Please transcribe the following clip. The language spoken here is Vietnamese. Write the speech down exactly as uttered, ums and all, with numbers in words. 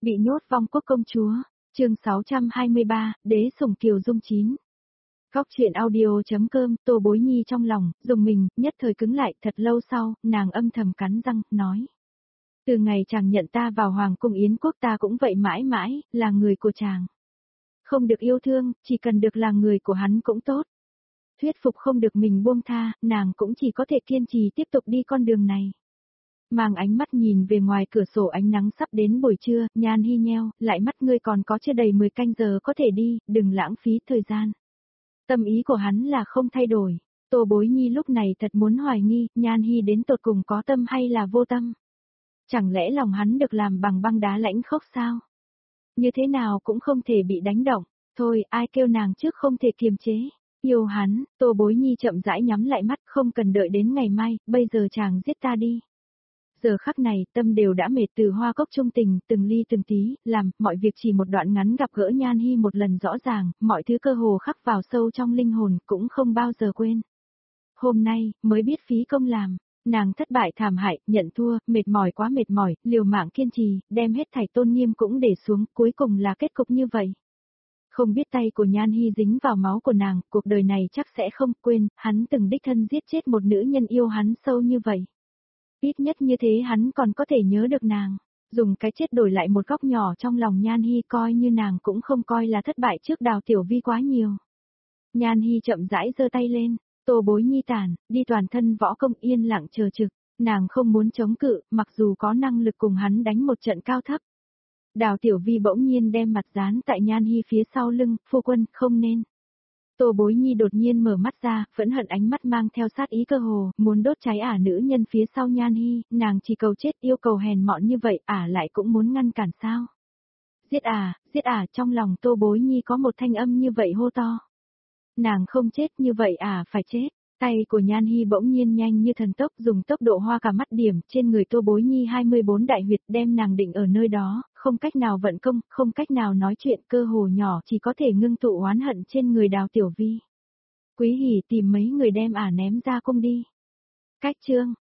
Bị nhốt vong quốc công chúa, chương sáu trăm hai mươi ba, đế sủng Kiều Dung chín. Góc truyện audio.com, Tô Bối Nhi trong lòng, dùng mình, nhất thời cứng lại, thật lâu sau, nàng âm thầm cắn răng, nói. Từ ngày chàng nhận ta vào Hoàng cung Yến quốc ta cũng vậy mãi mãi, là người của chàng. Không được yêu thương, chỉ cần được là người của hắn cũng tốt. Thuyết phục không được mình buông tha, nàng cũng chỉ có thể kiên trì tiếp tục đi con đường này. Mang ánh mắt nhìn về ngoài cửa sổ, ánh nắng sắp đến buổi trưa, Nhan Hi nheo, lại mắt ngươi còn có chưa đầy mười canh giờ có thể đi, đừng lãng phí thời gian. Tâm ý của hắn là không thay đổi. Tô Bối Nhi lúc này thật muốn hoài nghi, Nhan Hi đến tột cùng có tâm hay là vô tâm. Chẳng lẽ lòng hắn được làm bằng băng đá lãnh khốc sao? Như thế nào cũng không thể bị đánh động. Thôi, ai kêu nàng trước không thể kiềm chế. Yêu hắn, Tô Bối Nhi chậm rãi nhắm lại mắt, không cần đợi đến ngày mai, bây giờ chàng giết ta đi. Giờ khắc này, tâm đều đã mệt từ hoa cốc trung tình, từng ly từng tí, làm, mọi việc chỉ một đoạn ngắn gặp gỡ Nhan Hi một lần rõ ràng, mọi thứ cơ hồ khắc vào sâu trong linh hồn, cũng không bao giờ quên. Hôm nay, mới biết phí công làm, nàng thất bại thảm hại, nhận thua, mệt mỏi quá mệt mỏi, liều mạng kiên trì, đem hết thảy tôn nghiêm cũng để xuống, cuối cùng là kết cục như vậy. Không biết tay của Nhan Hi dính vào máu của nàng, cuộc đời này chắc sẽ không quên, hắn từng đích thân giết chết một nữ nhân yêu hắn sâu như vậy. Ít nhất như thế hắn còn có thể nhớ được nàng, dùng cái chết đổi lại một góc nhỏ trong lòng Nhan Hi, coi như nàng cũng không coi là thất bại trước Đào Tiểu Vi quá nhiều. Nhan Hi chậm rãi giơ tay lên, Tô Bối Nhi tản, đi toàn thân võ công yên lặng chờ trực, nàng không muốn chống cự, mặc dù có năng lực cùng hắn đánh một trận cao thấp. Đào Tiểu Vi bỗng nhiên đem mặt dán tại Nhan Hi phía sau lưng, phu quân, không nên. Tô Bối Nhi đột nhiên mở mắt ra, phẫn hận ánh mắt mang theo sát ý cơ hồ, muốn đốt cháy ả nữ nhân phía sau Nhan Hi, nàng chỉ cầu chết yêu cầu hèn mọn như vậy, ả lại cũng muốn ngăn cản sao. Giết ả, giết ả, trong lòng Tô Bối Nhi có một thanh âm như vậy hô to. Nàng không chết như vậy ả phải chết. Tay của Nhan Hi bỗng nhiên nhanh như thần tốc, dùng tốc độ hoa cả mắt điểm trên người Tô Bối Nhi hai mươi bốn đại huyệt, đem nàng định ở nơi đó, không cách nào vận công, không cách nào nói chuyện, cơ hồ nhỏ chỉ có thể ngưng tụ oán hận trên người Đào Tiểu Vi. Quý Hỉ tìm mấy người đem ả ném ra cung đi. Cách chương,